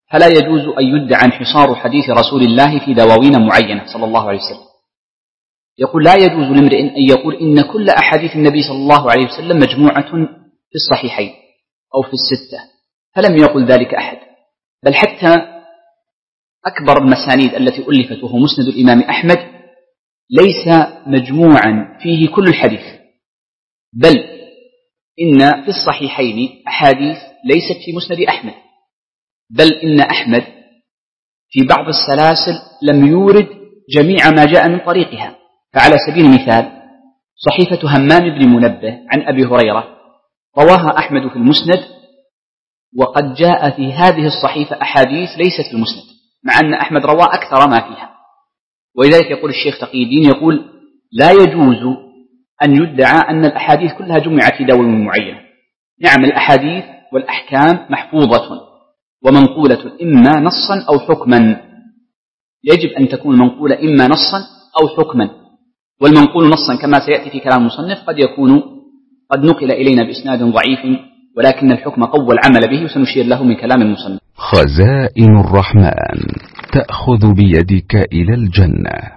فلا يجوز أن يدعى انحصار حديث رسول الله في دواوين معينة صلى الله عليه وسلم. يقول لا يجوز لامرئ أن يقول إن كل أحاديث النبي صلى الله عليه وسلم مجموعة في الصحيحين أو في الستة، فلم يقل ذلك أحد، بل حتى أكبر المسانيد التي ألفت وهو مسند الإمام أحمد ليس مجموعا فيه كل الحديث، بل إن في الصحيحين أحاديث ليست في مسند أحمد، بل إن أحمد في بعض السلاسل لم يورد جميع ما جاء من طريقها. فعلى سبيل المثال صحيفة همام بن منبه عن أبي هريرة رواها أحمد في المسند، وقد جاء في هذه الصحيفة أحاديث ليست في المسند، مع أن أحمد روى أكثر ما فيها. ولذلك يقول الشيخ تقي الدين يقول لا يجوز أن يدعى أن الأحاديث كلها جمعت في دواوين معينة. نعم، الأحاديث والأحكام محفوظة ومنقولة إما نصا أو حكما، يجب أن تكون منقولة إما نصا أو حكما، والمنقول نصا كما سيأتي في كلام المصنف قد نقل إلينا بإسناد ضعيف، ولكن الحكم قوى العمل به، وسنشير له من كلام المصنف. خزائن الرحمن تأخذ بيدك إلى الجنة.